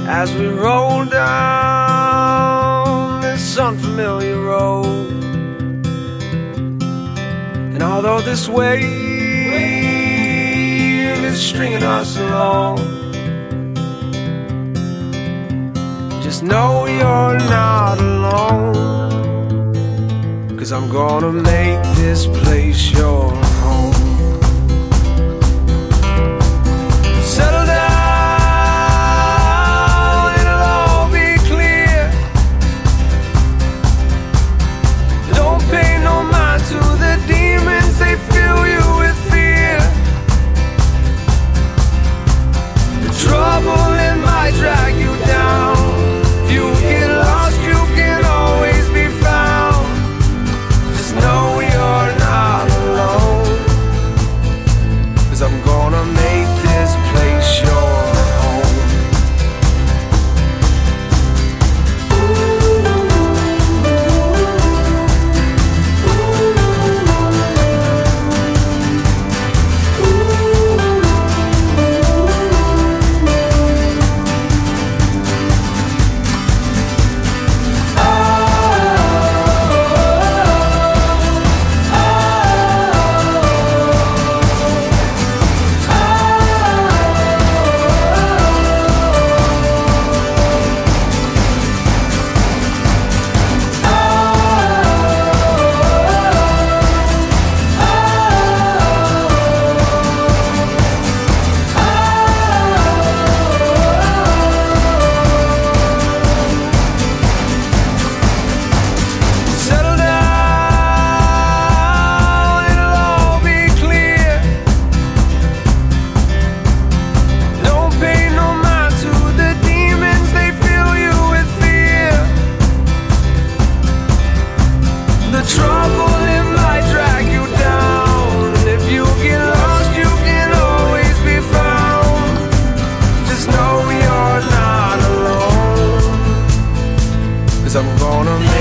as we roll down this unfamiliar road. And although this wave is stringing us along, just know you're not alone, 'cause I'm gonna make this place your home. Settle down, it'll all be clear. Don't pay no mind to the demons, they fill you with fear. The trouble, it might drag you down. If you get lost, you can always be found. Just know you're not alone, 'cause I'm gonna make this place your home. The trouble, it might drag you down. If you get lost, you can always be found. Just know you're not alone, 'cause I'm gonna make